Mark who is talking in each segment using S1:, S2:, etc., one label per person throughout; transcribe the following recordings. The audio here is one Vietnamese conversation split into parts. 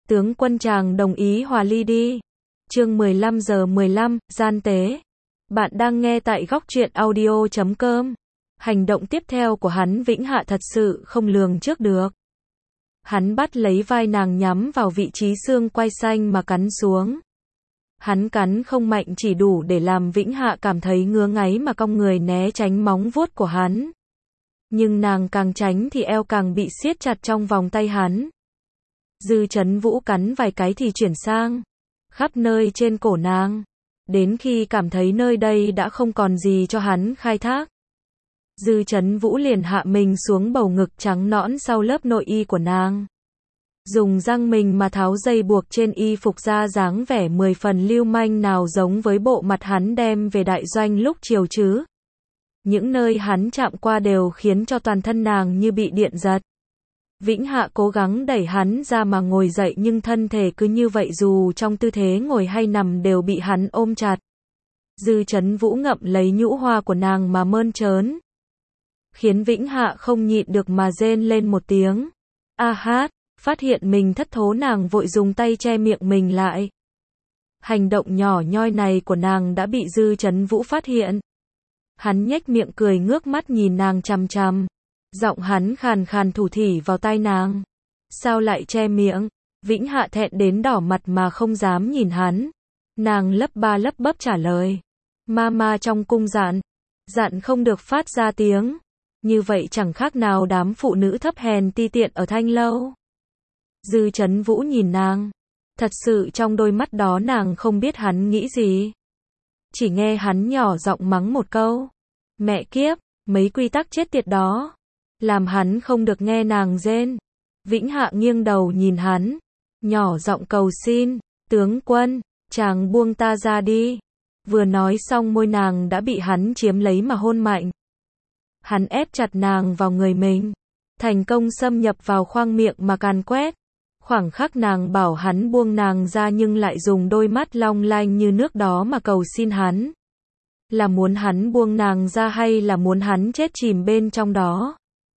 S1: Tướng quân chàng đồng ý hòa ly đi. Chương 15:15, gian tế. Bạn đang nghe tại góc truyện audio.com. Hành động tiếp theo của hắn Vĩnh Hạ thật sự không lường trước được. Hắn bắt lấy vai nàng nhắm vào vị trí xương quai xanh mà cắn xuống. Hắn cắn không mạnh chỉ đủ để làm Vĩnh Hạ cảm thấy ngứa ngáy mà cong người né tránh móng vuốt của hắn. Nhưng nàng càng tránh thì eo càng bị siết chặt trong vòng tay hắn. Dư Chấn Vũ cắn vài cái thì chuyển sang khắp nơi trên cổ nàng, đến khi cảm thấy nơi đây đã không còn gì cho hắn khai thác. Dư Chấn Vũ liền hạ mình xuống bầu ngực trắng nõn sau lớp nội y của nàng. Dùng răng mình mà tháo dây buộc trên y phục ra, dáng vẻ 10 phần lưu manh nào giống với bộ mặt hắn đem về đại doanh lúc chiều chứ. Những nơi hắn chạm qua đều khiến cho toàn thân nàng như bị điện giật. Vĩnh Hạ cố gắng đẩy hắn ra mà ngồi dậy nhưng thân thể cứ như vậy, dù trong tư thế ngồi hay nằm đều bị hắn ôm chặt. Dư Chấn Vũ ngậm lấy nhũ hoa của nàng mà mơn trớn, khiến Vĩnh Hạ không nhịn được mà rên lên một tiếng. A hát, phát hiện mình thất thố nàng vội dùng tay che miệng mình lại. Hành động nhỏ nhoi này của nàng đã bị Dư Chấn Vũ phát hiện. Hắn nhếch miệng cười ngước mắt nhìn nàng chằm chằm. Giọng hắn khàn khàn thủ thỉ vào tai nàng. Sao lại che miệng? Vĩnh Hạ thẹn đến đỏ mặt mà không dám nhìn hắn. Nàng lắp ba lắp bắp trả lời. Mama trong cung dặn không được phát ra tiếng. Như vậy chẳng khác nào đám phụ nữ thấp hèn ti tiện ở Thanh Lâu. Dư Chấn Vũ nhìn nàng. Thật sự trong đôi mắt đó nàng không biết hắn nghĩ gì. Chỉ nghe hắn nhỏ giọng mắng một câu. Mẹ kiếp, mấy quy tắc chết tiệt đó. Làm hắn không được nghe nàng rên. Vĩnh Hạ nghiêng đầu nhìn hắn, nhỏ giọng cầu xin, tướng quân, chàng buông ta ra đi. Vừa nói xong môi nàng đã bị hắn chiếm lấy mà hôn mạnh. Hắn ép chặt nàng vào người mình, thành công xâm nhập vào khoang miệng mà càn quét. Khoảng khắc nàng bảo hắn buông nàng ra nhưng lại dùng đôi mắt long lanh như nước đó mà cầu xin hắn. Là muốn hắn buông nàng ra hay là muốn hắn chết chìm bên trong đó?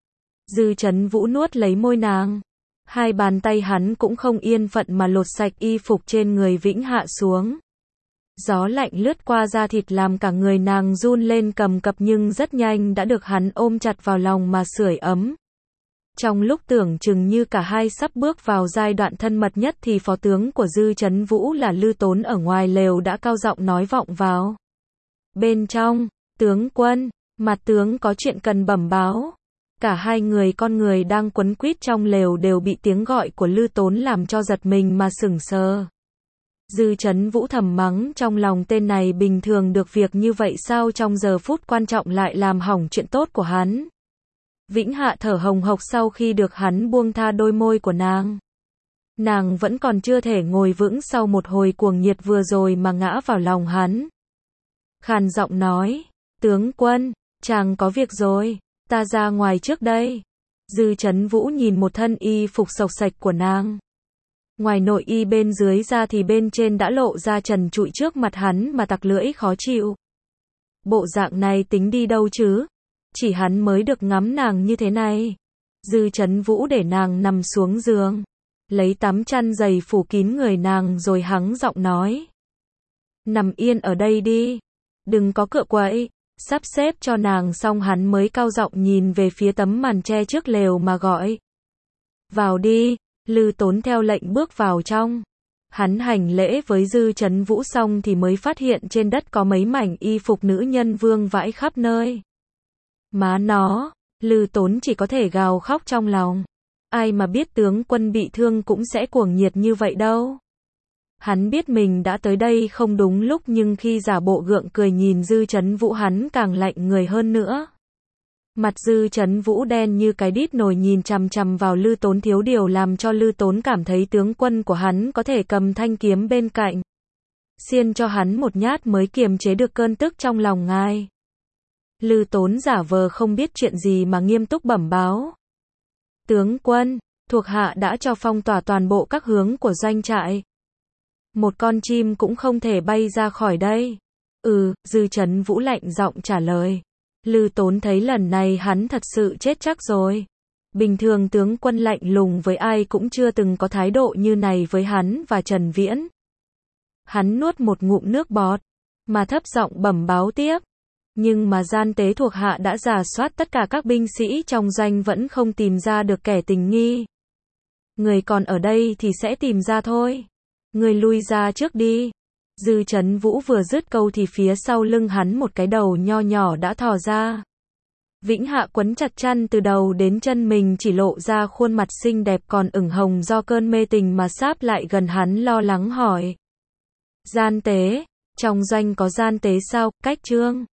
S1: Dư Chấn Vũ nuốt lấy môi nàng. Hai bàn tay hắn cũng không yên phận mà lột sạch y phục trên người Vĩnh Hạ xuống. Gió lạnh lướt qua da thịt làm cả người nàng run lên cầm cập nhưng rất nhanh đã được hắn ôm chặt vào lòng mà sưởi ấm. Trong lúc tưởng chừng như cả hai sắp bước vào giai đoạn thân mật nhất thì phó tướng của Dư Chấn Vũ là Lư Tốn ở ngoài lều đã cao giọng nói vọng vào. Bên trong, tướng quân, mặt tướng có chuyện cần bẩm báo. Cả hai người con người đang quấn quýt trong lều đều bị tiếng gọi của Lư Tốn làm cho giật mình mà sững sờ. Dư Chấn Vũ thầm mắng trong lòng, tên này bình thường được việc như vậy sao trong giờ phút quan trọng lại làm hỏng chuyện tốt của hắn. Vĩnh Hạ thở hồng hộc sau khi được hắn buông tha đôi môi của nàng. Nàng vẫn còn chưa thể ngồi vững sau một hồi cuồng nhiệt vừa rồi mà ngã vào lòng hắn. Khàn giọng nói, tướng quân, chàng có việc rồi. Ta ra ngoài trước đây. Dư Chấn Vũ nhìn một thân y phục xộc xạch của nàng. Ngoài nội y bên dưới ra thì bên trên đã lộ ra trần trụi trước mặt hắn mà tặc lưỡi khó chịu. Bộ dạng này tính đi đâu chứ? Chỉ hắn mới được ngắm nàng như thế này. Dư Chấn Vũ để nàng nằm xuống giường, lấy tấm chăn dày phủ kín người nàng rồi hắng giọng nói. Nằm yên ở đây đi. Đừng có cựa quậy. Sắp xếp cho nàng xong hắn mới cao giọng nhìn về phía tấm màn che trước lều mà gọi. Vào đi. Lư Tốn theo lệnh bước vào trong. Hắn hành lễ với Dư Chấn Vũ xong thì mới phát hiện trên đất có mấy mảnh y phục nữ nhân vương vãi khắp nơi. Má nó, Lư Tốn chỉ có thể gào khóc trong lòng. Ai mà biết tướng quân bị thương cũng sẽ cuồng nhiệt như vậy đâu. Hắn biết mình đã tới đây không đúng lúc nhưng khi giả bộ gượng cười nhìn Dư Chấn Vũ hắn càng lạnh người hơn nữa. Mặt Dư Chấn Vũ đen như cái đít nồi nhìn chằm chằm vào Lư Tốn, thiếu điều làm cho Lư Tốn cảm thấy tướng quân của hắn có thể cầm thanh kiếm bên cạnh. Xiên cho hắn một nhát mới kiềm chế được cơn tức trong lòng ngài. Lư Tốn giả vờ không biết chuyện gì mà nghiêm túc bẩm báo. Tướng quân, thuộc hạ đã cho phong tỏa toàn bộ các hướng của doanh trại. Một con chim cũng không thể bay ra khỏi đây. Dư Chấn Vũ lạnh giọng trả lời. Lư Tốn thấy lần này hắn thật sự chết chắc rồi. Bình thường tướng quân lạnh lùng với ai cũng chưa từng có thái độ như này với hắn và Trần Viễn. Hắn nuốt một ngụm nước bọt, mà thấp giọng bẩm báo tiếp. Nhưng mà gian tế thuộc hạ đã rà soát tất cả các binh sĩ trong doanh vẫn không tìm ra được kẻ tình nghi. Người còn ở đây thì sẽ tìm ra thôi. Người lui ra trước đi. Dư Trấn Vũ vừa dứt câu thì phía sau lưng hắn một cái đầu nho nhỏ đã thò ra. Vĩnh Hạ quấn chặt chăn từ đầu đến chân mình, chỉ lộ ra khuôn mặt xinh đẹp còn ửng hồng do cơn mê tình mà sáp lại gần hắn, lo lắng hỏi. Gian tế, trong doanh có gian tế sao? Cách Trương